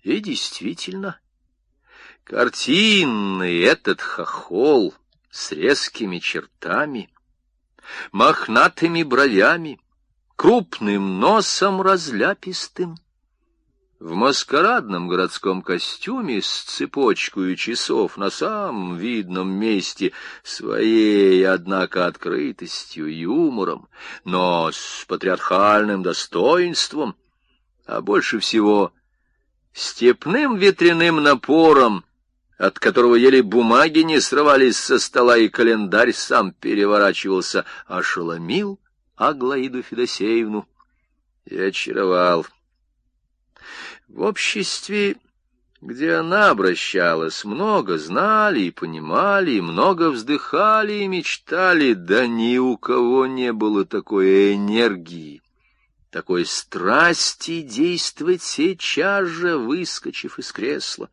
И действительно, картинный этот хохол с резкими чертами, мохнатыми бровями, крупным носом разляпистым, в маскарадном городском костюме с цепочкой часов на самом видном месте, своей, однако, открытостью, юмором, но с патриархальным достоинством, а больше всего степным ветряным напором, от которого еле бумаги не срывались со стола, и календарь сам переворачивался, ошеломил Аглаиду Федосеевну и очаровал. В обществе, где она обращалась, много знали и понимали, много вздыхали и мечтали, да ни у кого не было такой энергии, такой страсти действовать сейчас же, выскочив из кресла.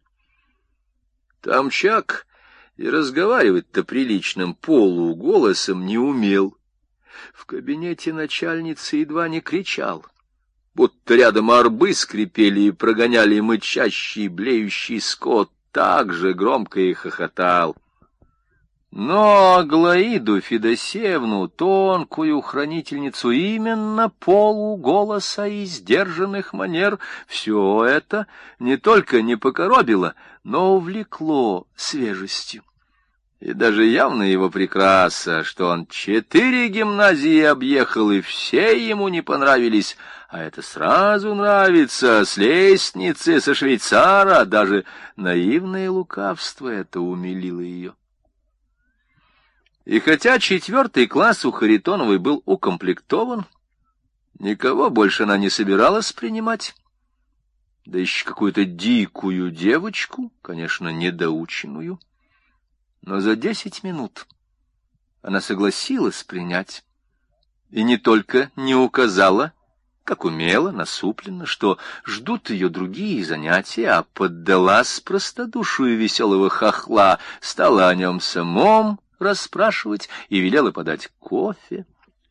Тамчак и разговаривать-то приличным полуголосом не умел. В кабинете начальницы едва не кричал, будто рядом орбы скрипели и прогоняли мычащий, блеющий скот, так же громко и хохотал. Но Аглаиду Федосеевну, тонкую хранительницу именно полуголоса и сдержанных манер, все это не только не покоробило, но увлекло свежестью. И даже явно его прекраса, что он 4 гимназии объехал, и все ему не понравились, а это сразу нравится, с лестницы, со швейцара, даже наивное лукавство это умилило ее. И хотя 4 класс у Харитоновой был укомплектован, никого больше она не собиралась принимать, да еще какую-то дикую девочку, конечно, недоученную. Но за 10 минут она согласилась принять, и не только не указала, как умела, насупленно, что ждут ее другие занятия, а поддалась простодушию веселого хохла, стала о нем самом расспрашивать и велела подать кофе.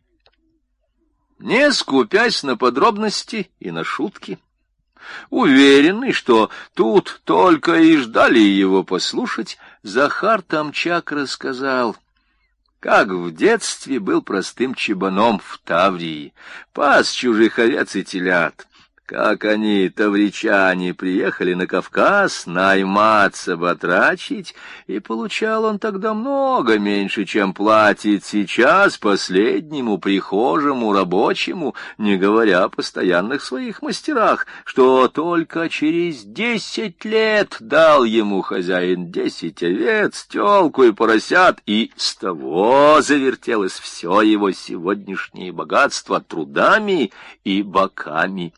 Не скупясь на подробности и на шутки, уверенный, что тут только и ждали его послушать, Захар Тамчак рассказал, как в детстве был простым чебаном в Таврии, пас чужих овец и телят, как они, тавричане, приехали на Кавказ найматься, батрачить, и получал он тогда много меньше, чем платит сейчас последнему прихожему рабочему, не говоря о постоянных своих мастерах, что только через 10 лет дал ему хозяин 10 овец, тёлку и поросят, и с того завертелось все его сегодняшнее богатство трудами и боками.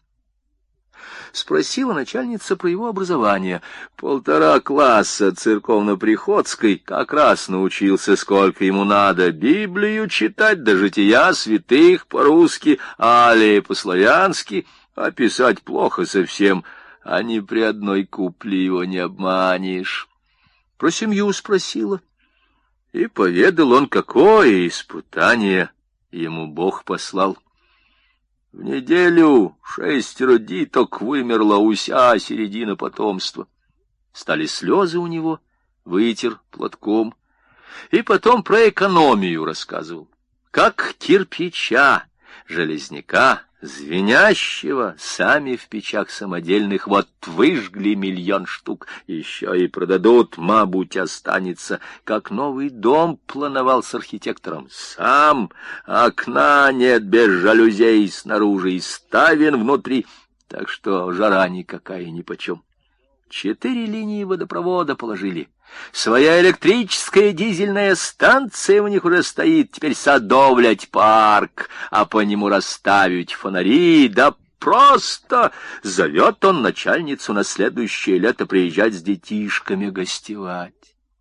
Спросила начальница про его образование. 1,5 класса церковно-приходской, как раз научился, сколько ему надо, Библию читать, да жития святых по-русски, али по-славянски, а писать плохо совсем, а ни при одной купле его не обманешь. Про семью спросила, и поведал он, какое испытание ему Бог послал. В неделю 6 деток вымерло, уся середина потомства. Стали слезы у него, вытер платком. И потом про экономию рассказывал. Как кирпича, железняка, звенящего, сами в печах самодельных, вот выжгли 1 000 000 штук, еще и продадут, мабуть, останется, как новый дом плановал с архитектором. Сам, окна нет без жалюзей снаружи и ставен внутри, так что жара никакая нипочем. 4 линии водопровода положили. Своя электрическая дизельная станция у них уже стоит, теперь садовлять парк, а по нему расставить фонари, да просто зовет он начальницу на следующее лето приезжать с детишками гостевать.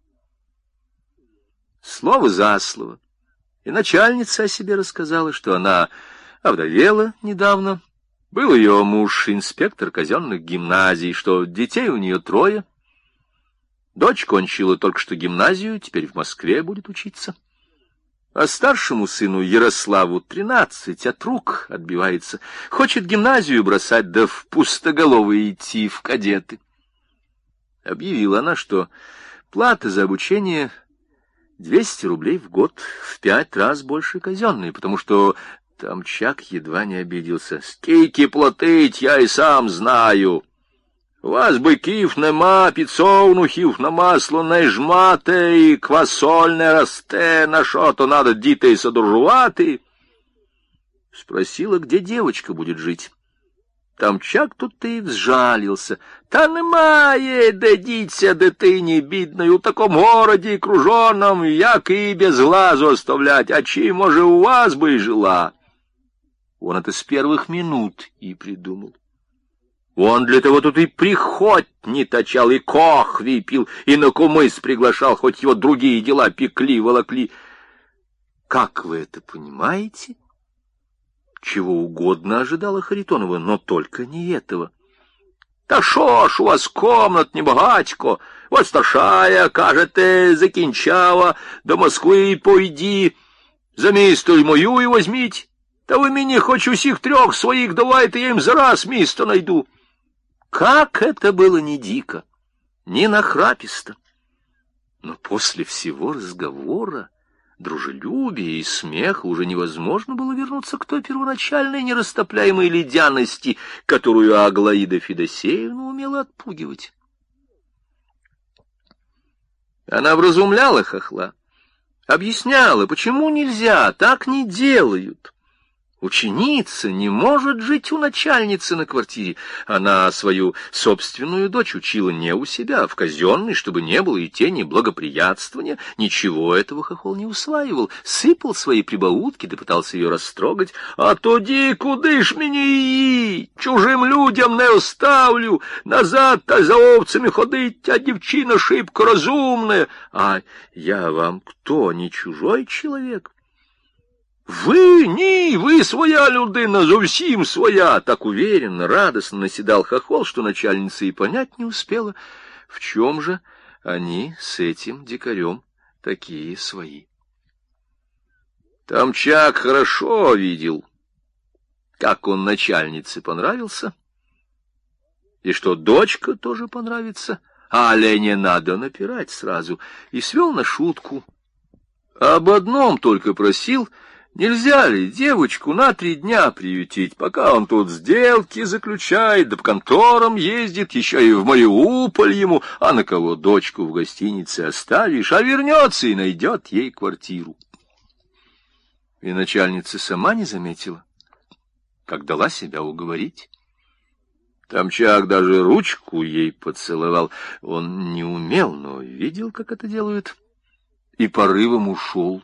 Слово за слово. И начальница о себе рассказала, что она овдовела недавно, был ее муж инспектор казенных гимназий, что детей у нее 3, дочь кончила только что гимназию, теперь в Москве будет учиться. А старшему сыну Ярославу 13, от рук отбивается. Хочет гимназию бросать, да в пустоголовые идти в кадеты. Объявила она, что плата за обучение 200 рублей в год, в 5 раз больше казенной, потому что Тамчак едва не обиделся. «Скільки платить, я и сам знаю. У вас биків нема, підсовнухів на масло не жмате, і квасоль не росте, на що то надо дітей содержувати?» Спросила, где девочка будет жить. Тамчак тут и взжалился. «Та немає, де діться дитині бідної, у такому городі кружоном, як і без глазу оставлять, а чи, може, у вас бы и жила?» Он это с первых минут и придумал. Он для того тут и приход не точал, и кохви пил, и на кумыс приглашал, хоть его другие дела пекли, волокли. Как вы это понимаете? Чего угодно ожидала Харитонова, но только не этого. «Та шо ж у вас комнат небагатько, вот старшая, кажете, закінчава, до Москвы пойди, за місто мою і возьміть. Та ви мені хоч усіх 3 своїх давайте, я їм зараз місто найду». Как это было не дико, не нахраписто. Но после всего разговора, дружелюбия и смеха уже невозможно было вернуться к той первоначальной нерастопляемой ледяности, которую Аглаида Федосеевна умела отпугивать. Она вразумляла хохла, объясняла, почему нельзя, так не делают. Ученица не может жить у начальницы на квартире. Она свою собственную дочь учила не у себя, а в казенной, чтобы не было и тени благоприятствования. Ничего этого хохол не усваивал, сыпал свои прибаутки, да пытался ее растрогать. «А тоді куди ж мені? Чужим людям не оставлю. Назад та за овцами ходить, а дівчина шибко розумная». «А я вам кто, не чужой человек?» «Вы, ні, вы своя людина, зовсім своя!» Так уверенно, радостно наседал хохол, что начальница и понять не успела, в чем же они с этим дикарем такие свои. Тамчак хорошо видел, как он начальнице понравился, и что дочка тоже понравится, але не надо напирать сразу, и свел на шутку. Об одном только просил: нельзя ли девочку на 3 дня приютить, пока он тут сделки заключает, да по конторам ездит, еще и в Мариуполь ему, а на кого дочку в гостинице оставишь, а вернется и найдет ей квартиру. И начальница сама не заметила, как дала себя уговорить. Тамчак даже ручку ей поцеловал. Он не умел, но видел, как это делают, и порывом ушел.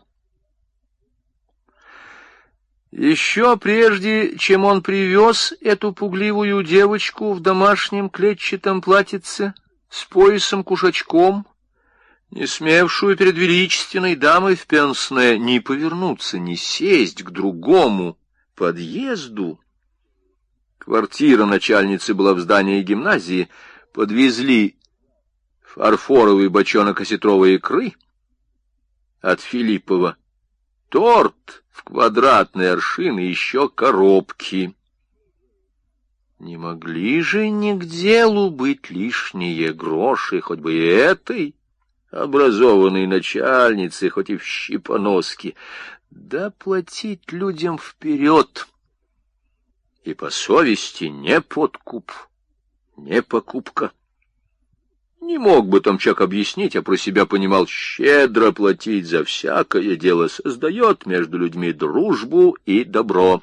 Еще прежде, чем он привез эту пугливую девочку в домашнем клетчатом платьице с поясом-кушачком, не смевшую перед величественной дамой в пенсне ни повернуться, ни сесть к другому подъезду, квартира начальницы была в здании гимназии, подвезли фарфоровый бочонок осетровой икры от Филиппова, торт в квадратный аршин и еще коробки. Не могли же нигде быть лишние гроши, хоть бы и этой образованной начальнице, хоть и в щипоноске, да платить людям вперед. И по совести не подкуп, не покупка. Не мог бы Тамчак объяснить, а про себя понимал: щедро платить за всякое дело создает между людьми дружбу и добро.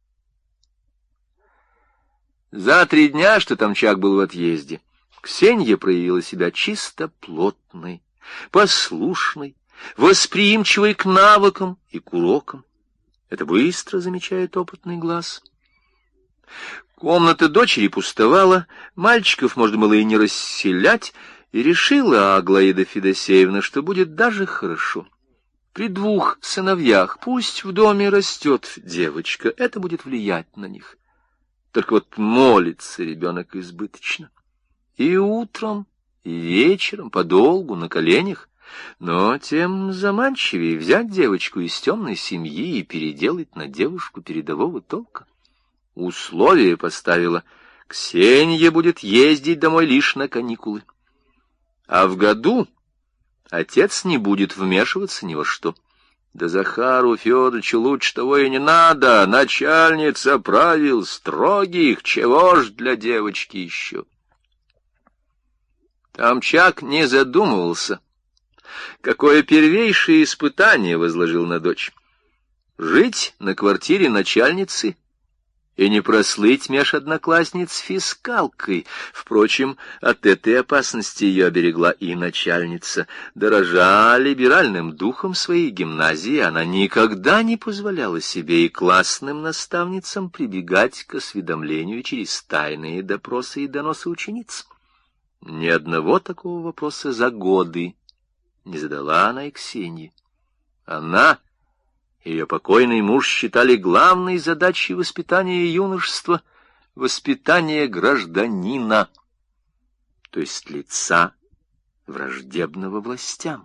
За 3 дня, что Тамчак был в отъезде, Ксенья проявила себя чистоплотной, послушной, восприимчивой к навыкам и к урокам. Это быстро замечает опытный глаз. Комната дочери пустовала, мальчиков можно было и не расселять, и решила Аглаида Федосеевна, что будет даже хорошо. При 2 сыновьях пусть в доме растет девочка, это будет влиять на них. Только вот молится ребенок избыточно. И утром, и вечером, подолгу, на коленях, но тем заманчивее взять девочку из темной семьи и переделать на девушку передового толка. Условие поставила: Ксения будет ездить домой лишь на каникулы. А в году отец не будет вмешиваться ни во что. Да Захару Федоровичу лучше того и не надо, начальница правил строгих, чего ж для девочки еще. Тамчак не задумывался, какое первейшее испытание возложил на дочь. Жить на квартире начальницы и не прослыть меж одноклассниц фискалкой. Впрочем, от этой опасности ее оберегла и начальница. Дорожа либеральным духом своей гимназии, она никогда не позволяла себе и классным наставницам прибегать к осведомлению через тайные допросы и доносы учениц. Ни одного такого вопроса за годы не задала она и Ксении. Она и ее покойный муж считали главной задачей воспитания юношества — воспитание гражданина, то есть лица, враждебного властям.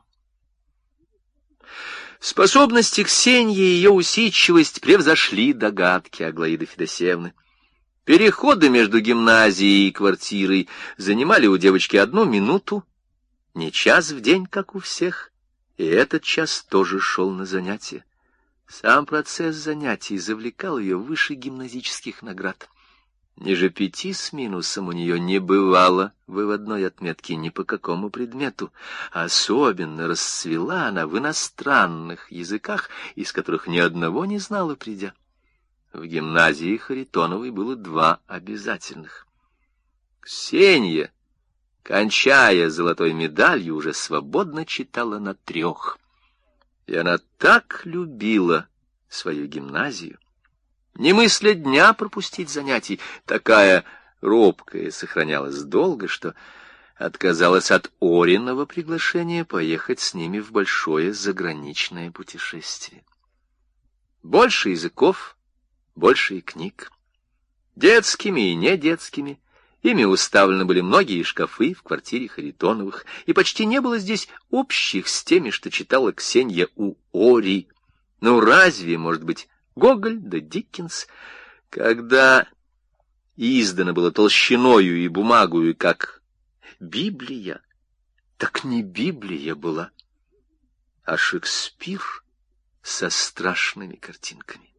Способности Ксении и ее усидчивость превзошли догадки Аглаиды Федосеевны. Переходы между гимназией и квартирой занимали у девочки 1 минуту, не час в день, как у всех, и этот час тоже шел на занятия. Сам процесс занятий завлекал ее выше гимназических наград. Ниже 5 с минусом у нее не бывало выводной отметки ни по какому предмету. Особенно расцвела она в иностранных языках, из которых ни одного не знала придя. В гимназии Харитоновой было 2 обязательных. Ксения, кончая золотой медалью, уже свободно читала на 3. И она так любила свою гимназию, не мысля дня пропустить занятий, такая робкая сохранялась долго, что отказалась от Ориного приглашения поехать с ними в большое заграничное путешествие. Больше языков, больше и книг. Детскими и недетскими. Ими уставлены были многие шкафы в квартире Харитоновых, и почти не было здесь общих с теми, что читала Ксения у Ори. Ну, разве, может быть, Гоголь да Диккенс, когда издано было толщиною и бумагою, как Библия, так не Библия была, а Шекспир со страшными картинками.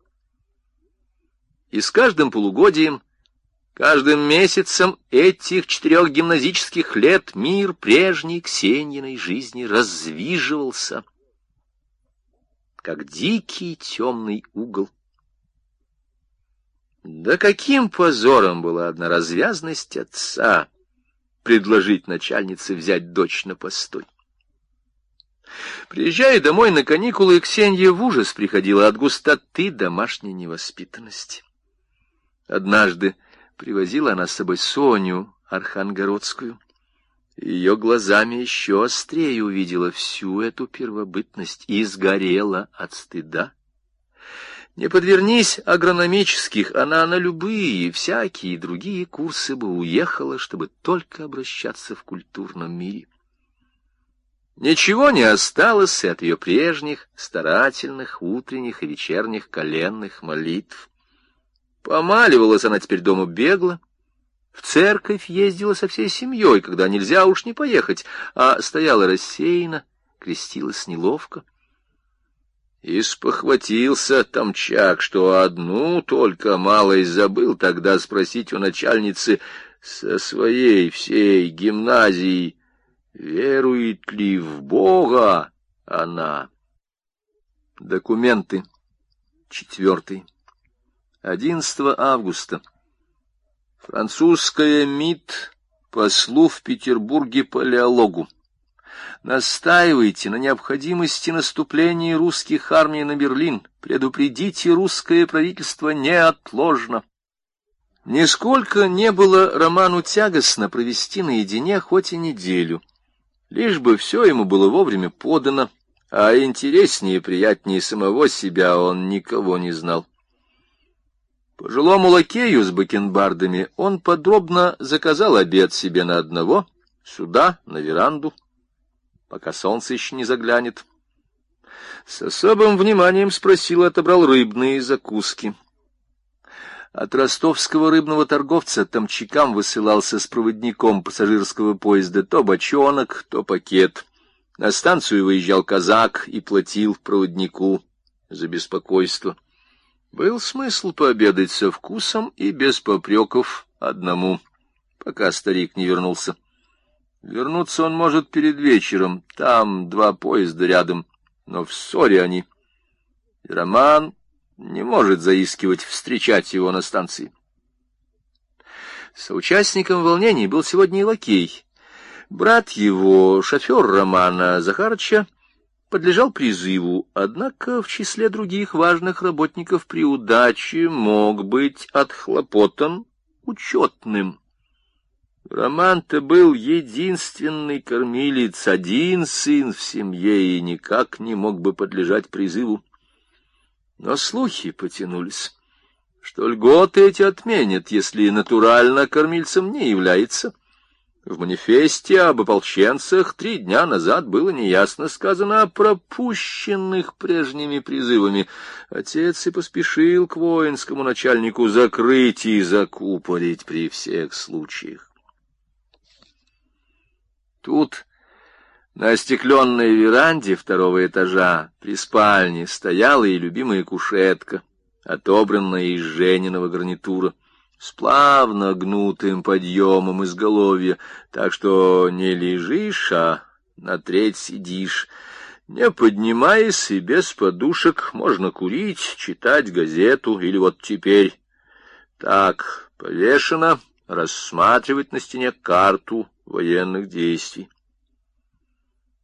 И с каждым полугодием, каждым месяцем этих 4 гимназических лет мир прежней Ксенииной жизни раздвиживался, как дикий темный угол. Да каким позором была одна развязность отца предложить начальнице взять дочь на постой. Приезжая домой на каникулы, Ксения в ужас приходила от густоты домашней невоспитанности. Однажды привозила она с собой Соню Архангородскую. Ее глазами еще острее увидела всю эту первобытность и сгорела от стыда. Не подвернись агрономических, она на любые, всякие другие курсы бы уехала, чтобы только обращаться в культурном мире. Ничего не осталось от ее прежних старательных утренних и вечерних коленных молитв. Помаливалась она теперь дома бегло, в церковь ездила со всей семьей, когда нельзя уж не поехать, а стояла рассеянно, крестилась неловко. И спохватился Тамчак, что одну только малость забыл тогда спросить у начальницы со своей всей гимназии, верует ли в Бога она. Документы. 4. 11 августа. Французская МИД послу в Петербурге палеологу. Настаивайте на необходимости наступления русских армий на Берлин. Предупредите русское правительство неотложно. Нисколько не было Роману тягостно провести наедине хоть и неделю. Лишь бы все ему было вовремя подано, а интереснее и приятнее самого себя он никого не знал. Пожилому лакею с бакенбардами он подробно заказал обед себе на одного, сюда, на веранду, пока солнце еще не заглянет. С особым вниманием спросил и отобрал рыбные закуски. От ростовского рыбного торговца Тамчикам высылался с проводником пассажирского поезда то бочонок, то пакет. На станцию выезжал казак и платил проводнику за беспокойство. Был смысл пообедать со вкусом и без попреков одному, пока старик не вернулся. Вернуться он может перед вечером, там 2 поезда рядом, но в ссоре они. И Роман не может заискивать, встречать его на станции. Соучастником волнений был сегодня и лакей. Брат его, шофер Романа Захарыча, подлежал призыву, однако в числе других важных работников при удаче мог быть отхлопотан учетным. Роман-то был единственный кормилец, один сын в семье и никак не мог бы подлежать призыву. Но слухи потянулись, что льготы эти отменят, если натурально кормильцем не является. В манифесте об ополченцах 3 дня назад было неясно сказано о пропущенных прежними призывами. Отец и поспешил к воинскому начальнику закрыть и закупорить при всех случаях. Тут, на остекленной веранде 2-го этажа, при спальне, стояла и любимая кушетка, отобранная из Жениного гарнитура, с плавно гнутым подъемом изголовья, так что не лежишь, а на треть сидишь. Не поднимаясь и без подушек, можно курить, читать газету или вот теперь так повешено, рассматривать на стене карту военных действий.